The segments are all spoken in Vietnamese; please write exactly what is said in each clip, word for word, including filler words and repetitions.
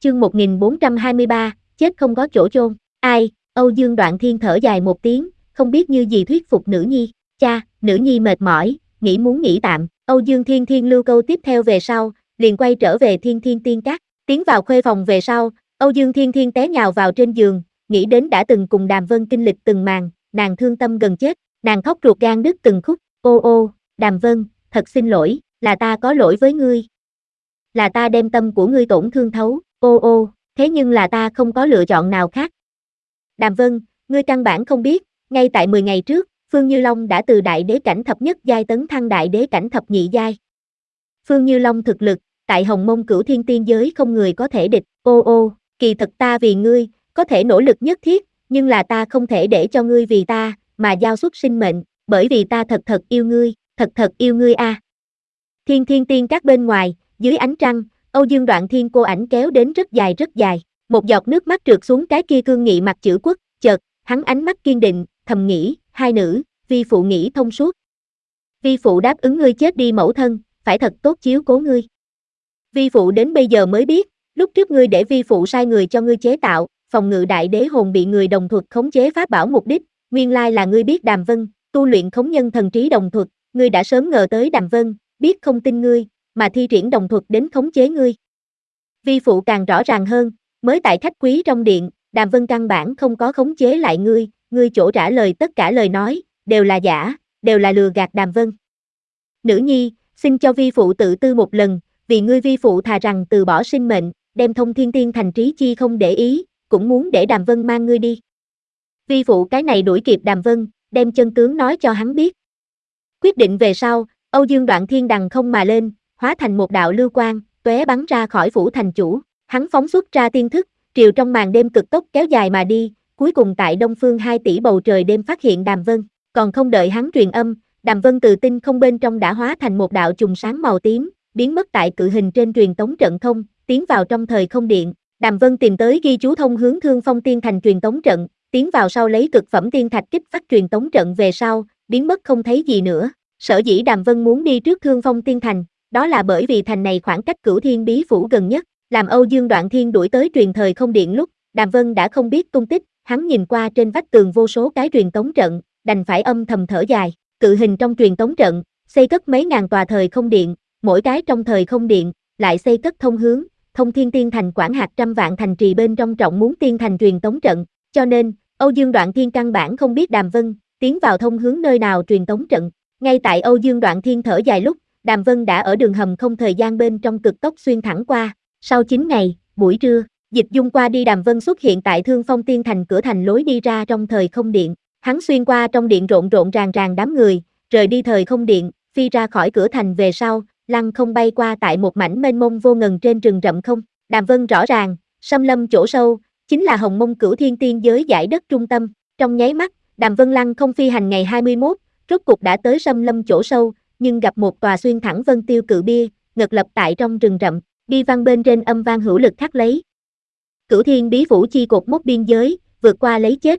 chương một nghìn bốn trăm hai mươi ba, chết không có chỗ chôn. Ai, Âu Dương Đoạn Thiên thở dài một tiếng, không biết như gì thuyết phục nữ nhi. Cha, nữ nhi mệt mỏi, nghĩ muốn nghỉ tạm. Âu Dương Thiên Thiên lưu câu tiếp theo về sau, liền quay trở về Thiên Thiên Tiên Các. Tiến vào khuê phòng về sau, Âu Dương Thiên Thiên té nhào vào trên giường, nghĩ đến đã từng cùng Đàm Vân kinh lịch từng màn, nàng thương tâm gần chết, nàng khóc ruột gan đứt từng khúc. Ô ô, Đàm Vân, thật xin lỗi, là ta có lỗi với ngươi. Là ta đem tâm của ngươi tổn thương thấu. Ô ô, thế nhưng là ta không có lựa chọn nào khác. Đàm Vân, ngươi căn bản không biết, ngay tại mười ngày trước, Phương Như Long đã từ đại đế cảnh thập nhất giai tấn thăng đại đế cảnh thập nhị giai. Phương Như Long thực lực, tại Hồng Mông Cửu Thiên Tiên giới không người có thể địch. Ô ô, kỳ thật ta vì ngươi, có thể nỗ lực nhất thiết, nhưng là ta không thể để cho ngươi vì ta, mà giao xuất sinh mệnh, bởi vì ta thật thật yêu ngươi, thật thật yêu ngươi a. À. Thiên Thiên Tiên Các bên ngoài, dưới ánh trăng, Âu Dương Đoạn Thiên cô ảnh kéo đến rất dài rất dài, một giọt nước mắt trượt xuống cái kia cương nghị mặt chữ quốc, chợt, hắn ánh mắt kiên định, thầm nghĩ, hai nữ, vi phụ nghĩ thông suốt. Vi phụ đáp ứng ngươi chết đi mẫu thân, phải thật tốt chiếu cố ngươi. Vi phụ đến bây giờ mới biết, lúc trước ngươi để vi phụ sai người cho ngươi chế tạo, phòng ngự đại đế hồn bị người đồng thuật khống chế pháp bảo mục đích, nguyên lai là ngươi biết Đàm Vân, tu luyện khống nhân thần trí đồng thuật, ngươi đã sớm ngờ tới Đàm Vân, biết không tin ngươi, mà thi triển đồng thuật đến khống chế ngươi. Vi phụ càng rõ ràng hơn, mới tại khách quý trong điện, Đàm Vân căn bản không có khống chế lại ngươi, ngươi chỗ trả lời tất cả lời nói, đều là giả, đều là lừa gạt Đàm Vân. Nữ nhi, xin cho vi phụ tự tư một lần, vì ngươi vi phụ thà rằng từ bỏ sinh mệnh, đem thông thiên tiên thành trí chi không để ý, cũng muốn để Đàm Vân mang ngươi đi. Vi phụ cái này đuổi kịp Đàm Vân, đem chân tướng nói cho hắn biết. Quyết định về sau, Âu Dương Đoạn Thiên đằng không mà lên, hóa thành một đạo lưu quang, tóe bắn ra khỏi phủ thành chủ, hắn phóng xuất ra tiên thức, triều trong màn đêm cực tốc kéo dài mà đi, cuối cùng tại đông phương hai tỷ bầu trời đêm phát hiện Đàm Vân, còn không đợi hắn truyền âm, Đàm Vân từ tinh không bên trong đã hóa thành một đạo chùm sáng màu tím, biến mất tại cự hình trên truyền tống trận không, tiến vào trong thời không điện. Đàm Vân tìm tới ghi chú thông hướng Thương Phong Tiên Thành truyền tống trận, tiến vào sau lấy cực phẩm tiên thạch kích phát truyền tống trận về sau, biến mất không thấy gì nữa. Sở dĩ Đàm Vân muốn đi trước Thương Phong Tiên Thành, đó là bởi vì thành này khoảng cách Cửu Thiên Bí Phủ gần nhất, làm Âu Dương Đoạn Thiên đuổi tới truyền thời không điện lúc, Đàm Vân đã không biết tung tích, hắn nhìn qua trên vách tường vô số cái truyền tống trận, đành phải âm thầm thở dài. Cự hình trong truyền tống trận, xây cất mấy ngàn tòa thời không điện, mỗi cái trong thời không điện, lại xây cất thông hướng, thông thiên tiên thành quản hạt trăm vạn thành trì bên trong trọng muốn tiên thành truyền tống trận, cho nên, Âu Dương Đoạn Thiên căn bản không biết Đàm Vân, tiến vào thông hướng nơi nào truyền tống trận. Ngay tại Âu Dương Đoạn Thiên thở dài lúc, Đàm Vân đã ở đường hầm không thời gian bên trong cực tốc xuyên thẳng qua, sau chín ngày, buổi trưa, Dịch Dung qua đi Đàm Vân xuất hiện tại Thương Phong Tiên Thành cửa thành lối đi ra trong thời không điện, hắn xuyên qua trong điện rộn rộn ràng ràng đám người, rời đi thời không điện, phi ra khỏi cửa thành về sau, lăng không bay qua tại một mảnh mênh mông vô ngần trên rừng rậm không. Đàm Vân rõ ràng, xâm lâm chỗ sâu, chính là Hồng Mông Cửu Thiên Tiên giới giải đất trung tâm, trong nháy mắt, Đàm Vân lăng không phi hành ngày hai mươi mốt, rốt cục đã tới xâm lâm chỗ sâu, nhưng gặp một tòa xuyên thẳng vân tiêu cự bia, ngật lập tại trong rừng rậm, bi văn bên trên âm vang hữu lực khắc lấy. Cửu Thiên Bí Phủ chi cột mốc biên giới, vượt qua lấy chết.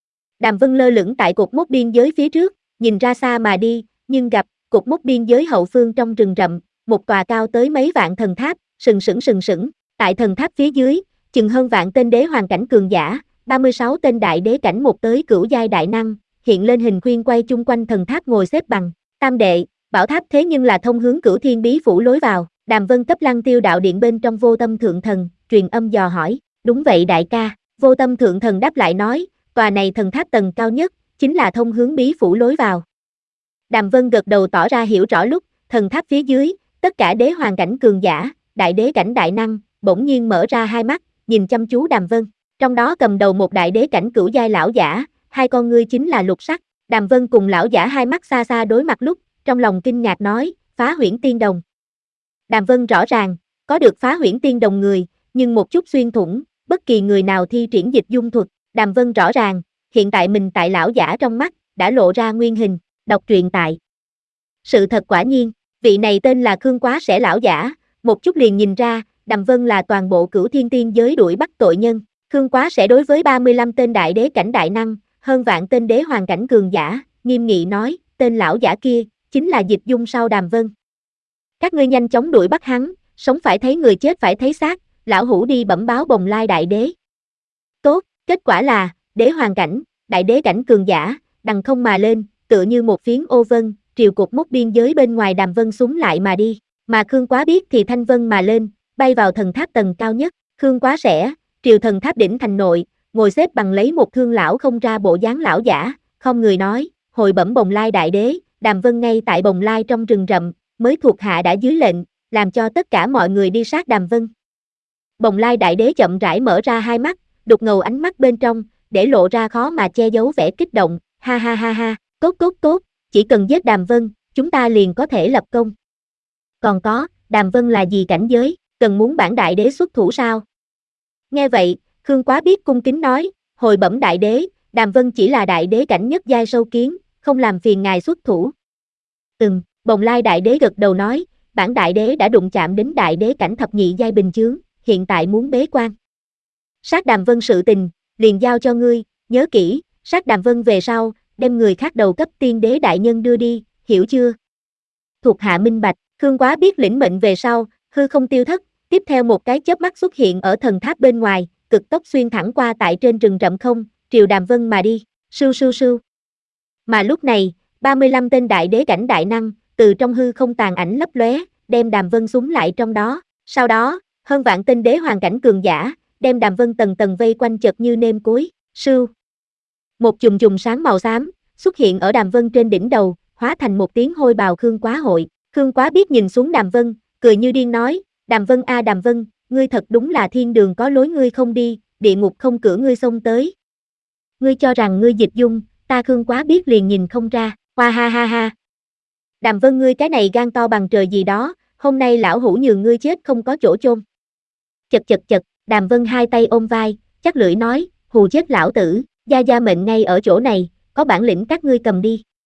Đàm Vân lơ lửng tại cột mốc biên giới phía trước, nhìn ra xa mà đi, nhưng gặp, cột mốc biên giới hậu phương trong rừng rậm, một tòa cao tới mấy vạn thần tháp, sừng sững sừng sững, tại thần tháp phía dưới, chừng hơn vạn tên đế hoàng cảnh cường giả, ba mươi sáu tên đại đế cảnh một tới cửu giai đại năng, hiện lên hình khuyên quay chung quanh thần tháp ngồi xếp bằng. Tam đệ, bảo tháp thế nhưng là thông hướng Cửu Thiên Bí Phủ lối vào. Đàm Vân cấp Lăng Tiêu đạo điện bên trong Vô Tâm Thượng Thần, truyền âm dò hỏi, đúng vậy đại ca. Vô Tâm Thượng Thần đáp lại nói, tòa này thần tháp tầng cao nhất, chính là thông hướng bí phủ lối vào. Đàm Vân gật đầu tỏ ra hiểu rõ lúc, thần tháp phía dưới, tất cả đế hoàng cảnh cường giả, đại đế cảnh đại năng, bỗng nhiên mở ra hai mắt, nhìn chăm chú Đàm Vân. Trong đó cầm đầu một đại đế cảnh cửu giai lão giả, hai con ngươi chính là lục sắc. Đàm Vân cùng lão giả hai mắt xa xa đối mặt lúc, trong lòng kinh ngạc nói, Phá Huyễn Tiên Đồng. Đàm Vân rõ ràng, có được Phá Huyễn Tiên Đồng người, nhưng một chút xuyên thủng, bất kỳ người nào thi triển dịch dung thuật. Đàm Vân rõ ràng, hiện tại mình tại lão giả trong mắt, đã lộ ra nguyên hình, đọc truyện tại. Sự thật quả nhiên, vị này tên là Khương Quá Sẽ lão giả, một chút liền nhìn ra, Đàm Vân là toàn bộ Cửu Thiên Tiên giới đuổi bắt tội nhân. Khương Quá Sẽ đối với ba mươi lăm tên đại đế cảnh đại năng, hơn vạn tên đế hoàng cảnh cường giả, nghiêm nghị nói, tên lão giả kia, chính là Dịch Dung sau Đàm Vân. Các ngươi nhanh chóng đuổi bắt hắn, sống phải thấy người chết phải thấy xác, lão hủ đi bẩm báo Bồng Lai đại đế. Tốt, kết quả là, đế hoàng cảnh, đại đế cảnh cường giả, đằng không mà lên, tựa như một phiến ô vân, triều cột mốc biên giới bên ngoài Đàm Vân súng lại mà đi, mà Khương Quá biết thì thanh vân mà lên, bay vào thần tháp tầng cao nhất, Khương Quá sẽ, triều thần tháp đỉnh thành nội, ngồi xếp bằng lấy một thương lão không ra bộ dáng lão giả, không người nói, hồi bẩm Bồng Lai đại đế, Đàm Vân ngay tại Bồng Lai trong rừng rậm, mới thuộc hạ đã dưới lệnh, làm cho tất cả mọi người đi sát Đàm Vân. Bồng Lai đại đế chậm rãi mở ra hai mắt, đục ngầu ánh mắt bên trong, để lộ ra khó mà che giấu vẻ kích động, ha ha ha ha, cốt cốt cốt, chỉ cần giết Đàm Vân, chúng ta liền có thể lập công. Còn có, Đàm Vân là gì cảnh giới, cần muốn bản đại đế xuất thủ sao? Nghe vậy, Khương Quá biết cung kính nói, hồi bẩm đại đế, Đàm Vân chỉ là đại đế cảnh nhất giai sâu kiến, không làm phiền ngài xuất thủ. Ừm, Bồng Lai đại đế gật đầu nói, bản đại đế đã đụng chạm đến đại đế cảnh thập nhị giai bình chướng, hiện tại muốn bế quan. Sát Đàm Vân sự tình, liền giao cho ngươi, nhớ kỹ, sát Đàm Vân về sau, đem người khác đầu cấp tiên đế đại nhân đưa đi, hiểu chưa? Thuộc hạ minh bạch, Khương Quá biết lĩnh mệnh về sau, hư không tiêu thất, tiếp theo một cái chớp mắt xuất hiện ở thần tháp bên ngoài, cực tốc xuyên thẳng qua tại trên rừng rậm không, triều Đàm Vân mà đi, sưu sưu sưu. Mà lúc này, ba mươi lăm tên đại đế cảnh đại năng, từ trong hư không tàn ảnh lấp lóe, đem Đàm Vân súng lại trong đó, sau đó, hơn vạn tên đế hoàng cảnh cường giả, đem Đàm Vân tầng tầng vây quanh chật như nêm cối, sưu. Một chùm chùm sáng màu xám, xuất hiện ở Đàm Vân trên đỉnh đầu, hóa thành một tiếng hôi bào Khương Quá hội, Khương Quá biết nhìn xuống Đàm Vân, cười như điên nói, Đàm Vân a Đàm Vân, ngươi thật đúng là thiên đường có lối ngươi không đi, địa ngục không cửa ngươi xông tới. Ngươi cho rằng ngươi dịch dung, ta Khương Quá biết liền nhìn không ra, hoa ha ha ha. Đàm Vân ngươi cái này gan to bằng trời gì đó, hôm nay lão hủ nhường ngươi chết không có chỗ chôn. Chật chật chật, Đàm Vân hai tay ôm vai, chắc lưỡi nói, hù chết lão tử, gia gia mệnh ngay ở chỗ này, có bản lĩnh các ngươi cầm đi.